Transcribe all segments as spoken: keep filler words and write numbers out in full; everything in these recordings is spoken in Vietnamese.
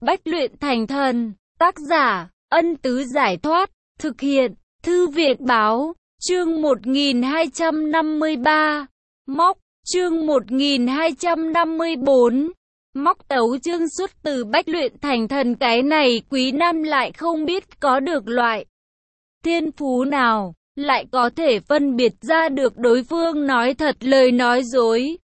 Bách luyện thành thần, tác giả, Ân Tứ Giải Thoát, thực hiện, Thư viện Báo, chương một nghìn hai trăm năm mươi ba, móc, chương một nghìn hai trăm năm mươi bốn, móc tấu chương xuất từ Bách luyện thành thần. Cái này Quý Nam lại không biết có được loại thiên phú nào, lại có thể phân biệt ra được đối phương nói thật lời nói dối.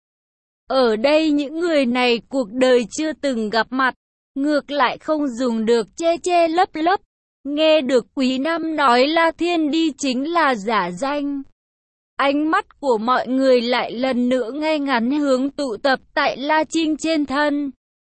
Ở đây những người này cuộc đời chưa từng gặp mặt, ngược lại không dùng được che che lấp lấp. Nghe được Quý Nam nói La Thiên Đi chính là giả danh, ánh mắt của mọi người lại lần nữa ngay ngắn hướng tụ tập tại La Trinh trên thân.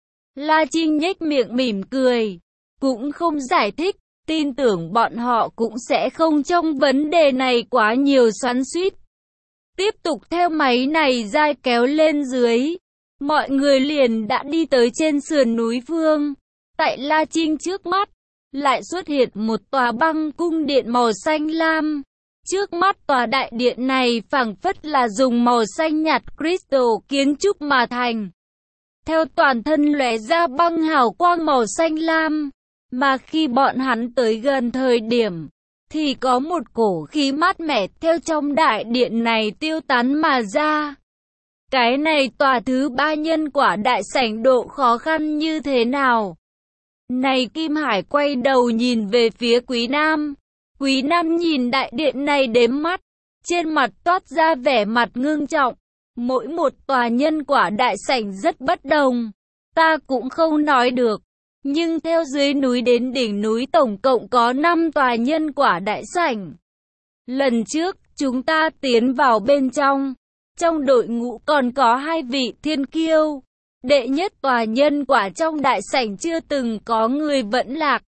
La Trinh nhếch miệng mỉm cười, cũng không giải thích, tin tưởng bọn họ cũng sẽ không trong vấn đề này quá nhiều xoắn xuýt. Tiếp tục theo máy này dai kéo lên dưới, mọi người liền đã đi tới trên sườn núi phương. Tại La Trinh trước mắt, lại xuất hiện một tòa băng cung điện màu xanh lam. Trước mắt tòa đại điện này phảng phất là dùng màu xanh nhạt crystal kiến trúc mà thành. Theo toàn thân lóe ra băng hào quang màu xanh lam, mà khi bọn hắn tới gần thời điểm, thì có một cổ khí mát mẻ theo trong đại điện này tiêu tán mà ra. Cái này tòa thứ ba nhân quả đại sảnh độ khó khăn như thế nào? Này Kim Hải quay đầu nhìn về phía Quý Nam. Quý Nam nhìn đại điện này đếm mắt, trên mặt toát ra vẻ mặt ngưng trọng. Mỗi một tòa nhân quả đại sảnh rất bất đồng, ta cũng không nói được. Nhưng theo dưới núi đến đỉnh núi tổng cộng có năm tòa nhân quả đại sảnh. Lần trước, chúng ta tiến vào bên trong. Trong đội ngũ còn có hai vị thiên kiêu. Đệ nhất tòa nhân quả trong đại sảnh chưa từng có người vẫn lạc.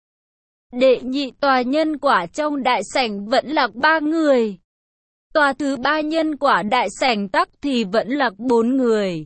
Đệ nhị tòa nhân quả trong đại sảnh vẫn lạc ba người. Tòa thứ ba nhân quả đại sảnh tắc thì vẫn lạc bốn người.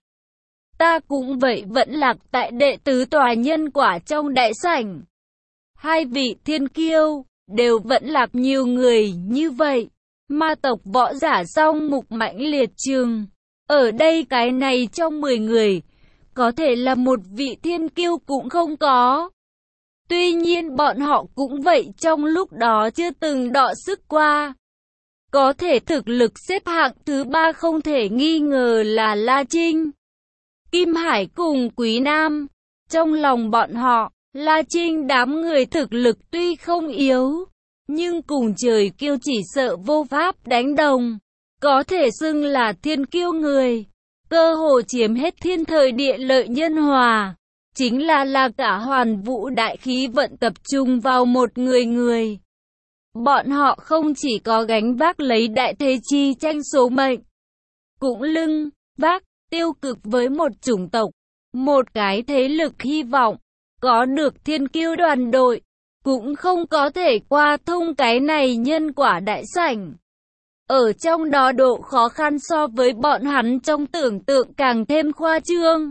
Ta cũng vậy vẫn lạc tại đệ tứ tòa nhân quả trong đại sảnh. Hai vị thiên kiêu đều vẫn lạc nhiều người như vậy. Ma tộc võ giả song mục mãnh liệt trường. Ở đây cái này trong mười người, có thể là một vị thiên kiêu cũng không có. Tuy nhiên bọn họ cũng vậy trong lúc đó chưa từng đọ sức qua. Có thể thực lực xếp hạng thứ ba không thể nghi ngờ là La Trinh, Kim Hải cùng Quý Nam. Trong lòng bọn họ, La Trinh đám người thực lực tuy không yếu, nhưng cùng trời kiêu chỉ sợ vô pháp đánh đồng. Có thể xưng là thiên kiêu người, cơ hồ chiếm hết thiên thời địa lợi nhân hòa. Chính là là cả hoàn vũ đại khí vận tập trung vào một người người. Bọn họ không chỉ có gánh vác lấy đại thế chi tranh số mệnh, cũng lưng vác tiêu cực với một chủng tộc, một cái thế lực hy vọng. Có được thiên kiêu đoàn đội, cũng không có thể qua thông cái này nhân quả đại sảnh. Ở trong đó độ khó khăn so với bọn hắn trong tưởng tượng càng thêm khoa trương.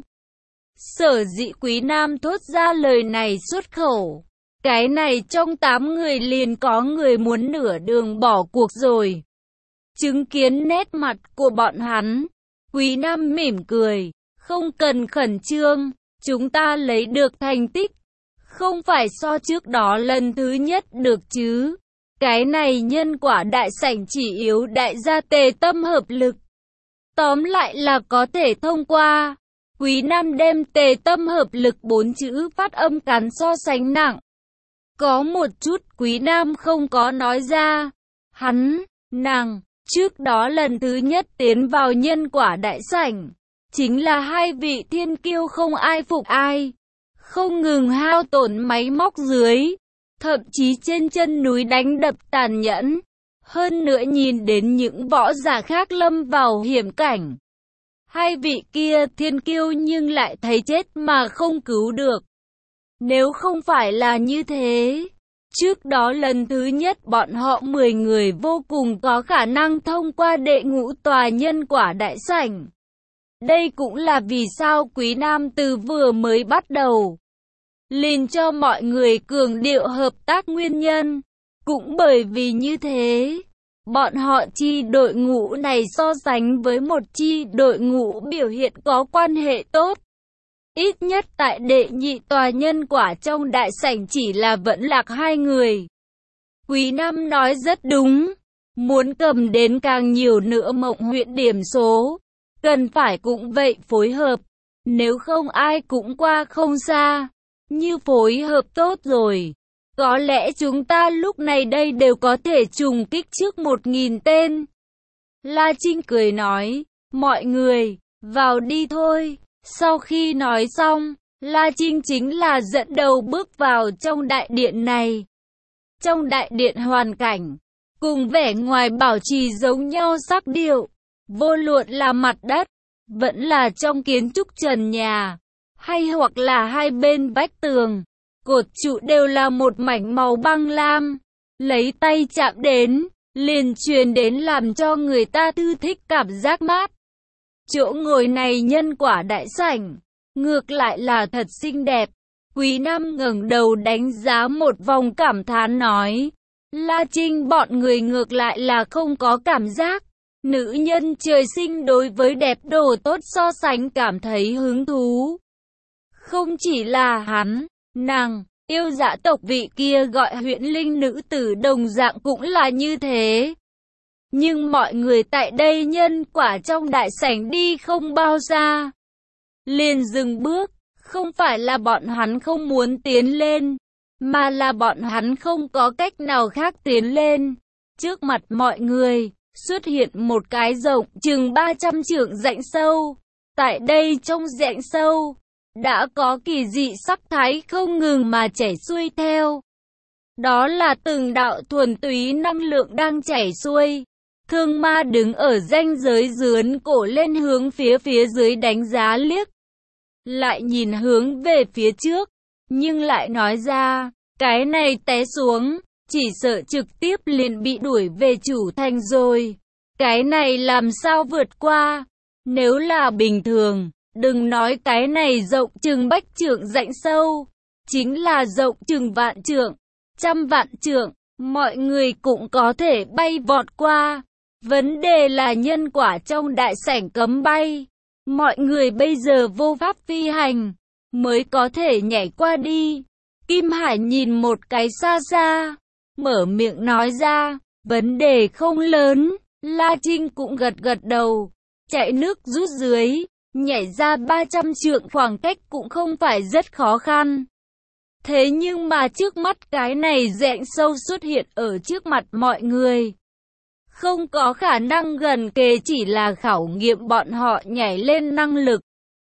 Sở dĩ Quý Nam thốt ra lời này xuất khẩu, cái này trong tám người liền có người muốn nửa đường bỏ cuộc rồi. Chứng kiến nét mặt của bọn hắn, Quý Nam mỉm cười, không cần khẩn trương, chúng ta lấy được thành tích, không phải so trước đó lần thứ nhất được chứ. Cái này nhân quả đại sảnh chỉ yếu đại gia tề tâm hợp lực. Tóm lại là có thể thông qua. Quý Nam đem tề tâm hợp lực bốn chữ phát âm cắn so sánh nặng. Có một chút Quý Nam không có nói ra. Hắn, nàng, trước đó lần thứ nhất tiến vào nhân quả đại sảnh, chính là hai vị thiên kiêu không ai phục ai. Không ngừng hao tổn máy móc dưới, thậm chí trên chân núi đánh đập tàn nhẫn. Hơn nữa nhìn đến những võ giả khác lâm vào hiểm cảnh. Hai vị kia thiên kiêu nhưng lại thấy chết mà không cứu được. Nếu không phải là như thế, trước đó lần thứ nhất bọn họ mười người vô cùng có khả năng thông qua đệ ngũ tòa nhân quả đại sảnh. Đây cũng là vì sao Quý Nam từ vừa mới bắt đầu liền cho mọi người cường điệu hợp tác nguyên nhân. Cũng bởi vì như thế, bọn họ chi đội ngũ này so sánh với một chi đội ngũ biểu hiện có quan hệ tốt. Ít nhất tại đệ nhị tòa nhân quả trong đại sảnh chỉ là vẫn lạc hai người. Quý Nam nói rất đúng. Muốn cầm đến càng nhiều nữa Mộng huyện điểm số, cần phải cũng vậy phối hợp. Nếu không ai cũng qua không xa. Như phối hợp tốt rồi, có lẽ chúng ta lúc này đây đều có thể trùng kích trước một nghìn tên. La Trinh cười nói, mọi người, vào đi thôi. Sau khi nói xong, La Trinh chính là dẫn đầu bước vào trong đại điện này. Trong đại điện hoàn cảnh, cùng vẻ ngoài bảo trì giống nhau sắc điệu, vô luận là mặt đất, vẫn là trong kiến trúc trần nhà, hay hoặc là hai bên vách tường, cột trụ đều là một mảnh màu băng lam, lấy tay chạm đến, liền truyền đến làm cho người ta thư thích cảm giác mát. Chỗ ngồi này nhân quả đại sảnh, ngược lại là thật xinh đẹp. Quý Nam ngẩng đầu đánh giá một vòng cảm thán nói, La Trinh bọn người ngược lại là không có cảm giác. Nữ nhân trời sinh đối với đẹp đồ tốt so sánh cảm thấy hứng thú. Không chỉ là hắn, nàng, yêu dạ tộc vị kia gọi Huyễn Linh nữ tử đồng dạng cũng là như thế. Nhưng mọi người tại đây nhân quả trong đại sảnh đi không bao xa, liền dừng bước. Không phải là bọn hắn không muốn tiến lên, mà là bọn hắn không có cách nào khác tiến lên. Trước mặt mọi người, xuất hiện một cái rộng chừng ba trăm trượng rãnh sâu. Tại đây trong rãnh sâu, đã có kỳ dị sắc thái không ngừng mà chảy xuôi theo. Đó là từng đạo thuần túy năng lượng đang chảy xuôi. Thương ma đứng ở ranh giới dướn cổ lên hướng phía phía dưới đánh giá liếc. Lại nhìn hướng về phía trước, nhưng lại nói ra, cái này té xuống, chỉ sợ trực tiếp liền bị đuổi về chủ thành rồi. Cái này làm sao vượt qua? Nếu là bình thường, đừng nói cái này rộng chừng bách trượng rãnh sâu, chính là rộng chừng vạn trượng, trăm vạn trượng, mọi người cũng có thể bay vọt qua. Vấn đề là nhân quả trong đại sảnh cấm bay. Mọi người bây giờ vô pháp phi hành, mới có thể nhảy qua đi. Kim Hải nhìn một cái xa xa, mở miệng nói ra, vấn đề không lớn. La Trinh cũng gật gật đầu, chạy nước rút dưới, nhảy ra ba trăm trượng khoảng cách cũng không phải rất khó khăn. Thế nhưng mà trước mắt cái này rãnh sâu xuất hiện ở trước mặt mọi người. Không có khả năng gần kề, chỉ là khảo nghiệm bọn họ nhảy lên năng lực.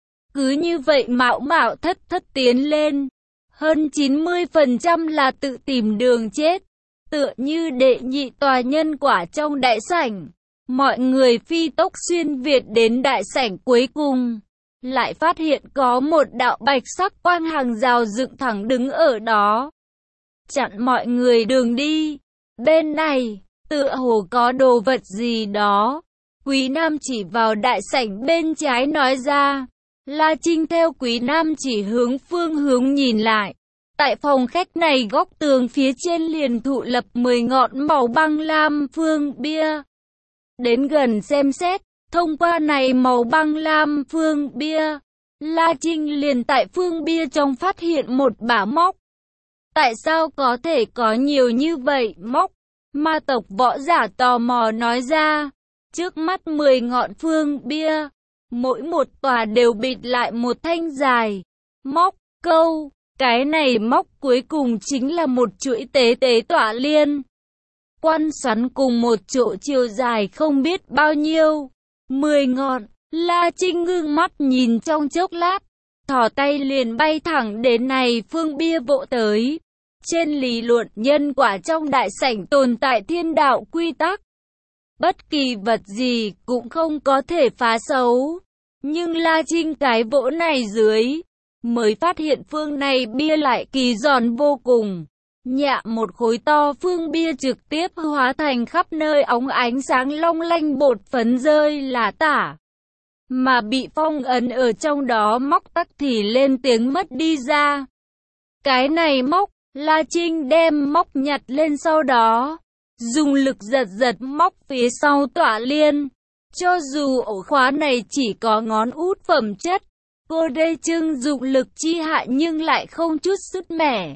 Cứ như vậy mạo mạo thất thất tiến lên. Hơn chín mươi phần trăm là tự tìm đường chết. Tựa như đệ nhị tòa nhân quả trong đại sảnh. Mọi người phi tốc xuyên việt đến đại sảnh cuối cùng. Lại phát hiện có một đạo bạch sắc quang hàng rào dựng thẳng đứng ở đó. Chặn mọi người đường đi. Bên này, tựa hồ có đồ vật gì đó. Quý Nam chỉ vào đại sảnh bên trái nói ra. La Trinh theo Quý Nam chỉ hướng phương hướng nhìn lại. Tại phòng khách này góc tường phía trên liền thụ lập mười ngọn màu băng lam phương bia. Đến gần xem xét, thông qua này màu băng lam phương bia, La Trinh liền tại phương bia trong phát hiện một bả móc. Tại sao có thể có nhiều như vậy móc? Ma tộc võ giả tò mò nói ra. Trước mắt mười ngọn phương bia, mỗi một tòa đều bịt lại một thanh dài móc câu. Cái này móc cuối cùng chính là một chuỗi tế tế tỏa liên. Quan xoắn cùng một chỗ chiều dài không biết bao nhiêu. Mười ngọn, La Trinh ngưng mắt nhìn trong chốc lát. Thỏ tay liền bay thẳng đến này phương bia vỗ tới. Trên lý luận nhân quả trong đại sảnh tồn tại thiên đạo quy tắc. Bất kỳ vật gì cũng không có thể phá xấu. Nhưng La Trinh cái vỗ này dưới, mới phát hiện phương này bia lại kỳ giòn vô cùng. Nhạ một khối to phương bia trực tiếp hóa thành khắp nơi óng ánh sáng long lanh bột phấn rơi là tả. Mà bị phong ấn ở trong đó móc tắc thì lên tiếng mất đi ra. Cái này móc, La Trinh đem móc nhặt lên sau đó. Dùng lực giật giật móc phía sau tỏa liên. Cho dù ổ khóa này chỉ có ngón út phẩm chất, Cô đây trưng dụng lực chi hạ nhưng lại không chút sứt mẻ.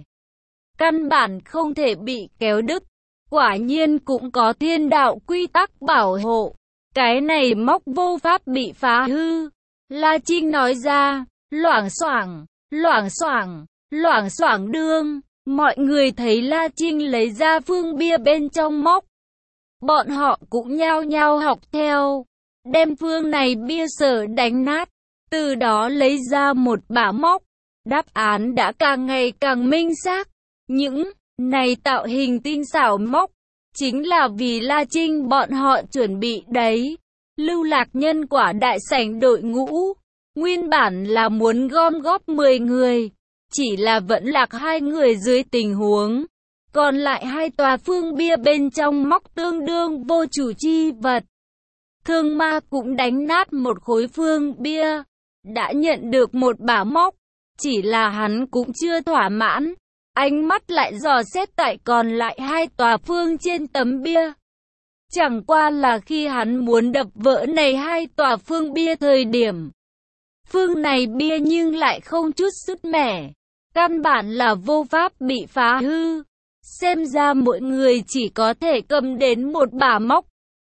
Căn bản không thể bị kéo đứt. Quả nhiên cũng có thiên đạo quy tắc bảo hộ. Cái này móc vô pháp bị phá hư. La Trinh nói ra, loảng xoảng, loảng xoảng, loảng xoảng đương. Mọi người thấy La Trinh lấy ra phương bia bên trong móc. Bọn họ cũng nhao nhao học theo. Đem phương này bia sở đánh nát. Từ đó lấy ra một bả móc. Đáp án đã càng ngày càng minh xác. Những này tạo hình tinh xảo móc chính là vì La Trinh bọn họ chuẩn bị đấy. Lưu Lạc Nhân quả đại sảnh đội ngũ nguyên bản là muốn gom góp mười người, chỉ là vẫn lạc hai người dưới tình huống còn lại hai tòa phương bia bên trong móc tương đương vô chủ chi vật. Thương Ma cũng đánh nát một khối phương bia, đã nhận được một bả móc, chỉ là hắn cũng chưa thỏa mãn. Ánh mắt lại dò xét tại còn lại hai tòa phương trên tấm bia. Chẳng qua là khi hắn muốn đập vỡ này hai tòa phương bia thời điểm. Phương này bia nhưng lại không chút sứt mẻ. Căn bản là vô pháp bị phá hư. Xem ra mỗi người chỉ có thể cầm đến một bả móc.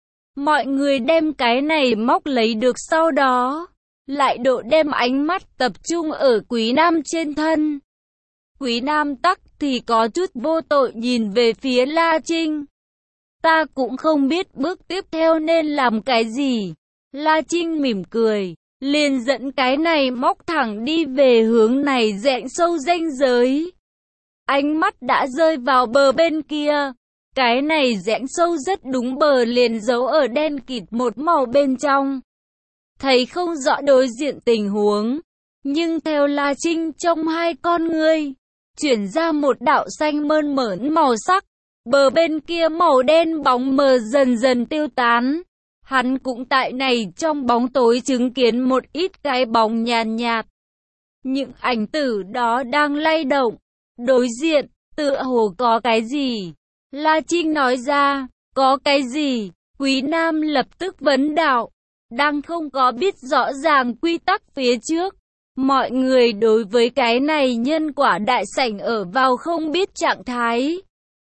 Mọi người đem cái này móc lấy được sau đó. Lại độ đem ánh mắt tập trung ở Quý Nam trên thân. Quý Nam tắc thì có chút vô tội nhìn về phía La Trinh. Ta cũng không biết bước tiếp theo nên làm cái gì. La Trinh mỉm cười, liền dẫn cái này móc thẳng đi về hướng này rãnh sâu ranh giới. Ánh mắt đã rơi vào bờ bên kia. Cái này rãnh sâu rất đúng bờ liền giấu ở đen kịt một màu bên trong. Thấy không rõ đối diện tình huống. Nhưng theo La Trinh trong hai con ngươi, chuyển ra một đạo xanh mơn mởn màu sắc. Bờ bên kia màu đen bóng mờ dần dần tiêu tán. Hắn cũng tại này trong bóng tối chứng kiến một ít cái bóng nhàn nhạt. Những ảnh tử đó đang lay động. Đối diện, tựa hồ có cái gì? La Trinh nói ra, có cái gì? Quý Nam lập tức vấn đạo. Đang không có biết rõ ràng quy tắc phía trước. Mọi người đối với cái này nhân quả đại sảnh ở vào không biết trạng thái.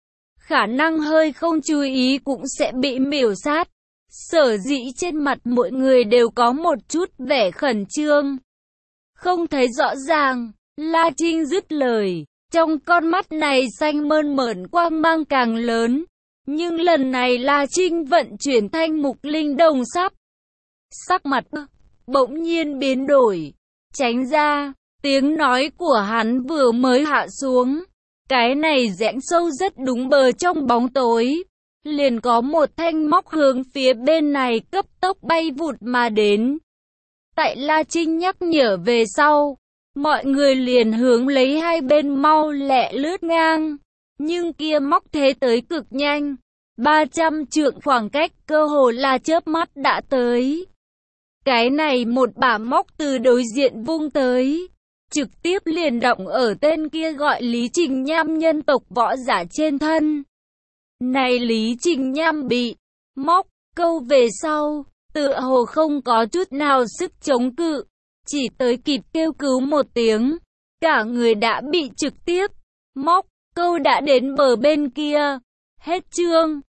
Khả năng hơi không chú ý cũng sẽ bị miểu sát. Sở dĩ trên mặt mỗi người đều có một chút vẻ khẩn trương. Không thấy rõ ràng, La Trinh dứt lời. Trong con mắt này xanh mơn mởn quang mang càng lớn. Nhưng lần này La Trinh vận chuyển thanh mục linh đồng sắp. Sắc mặt bỗng nhiên biến đổi. Tránh ra, tiếng nói của hắn vừa mới hạ xuống. Cái này rãnh sâu rất đúng bờ trong bóng tối. Liền có một thanh móc hướng phía bên này cấp tốc bay vụt mà đến. Tại La Trinh nhắc nhở về sau, mọi người liền hướng lấy hai bên mau lẹ lướt ngang. Nhưng kia móc thế tới cực nhanh. ba trăm trượng khoảng cách cơ hồ là chớp mắt đã tới. Cái này một bả móc từ đối diện vung tới. Trực tiếp liền động ở tên kia gọi Lý Trình Nham nhân tộc võ giả trên thân. Này Lý Trình Nham bị móc câu về sau, tựa hồ không có chút nào sức chống cự, chỉ tới kịp kêu cứu một tiếng, cả người đã bị trực tiếp móc câu đã đến bờ bên kia. Hết chương.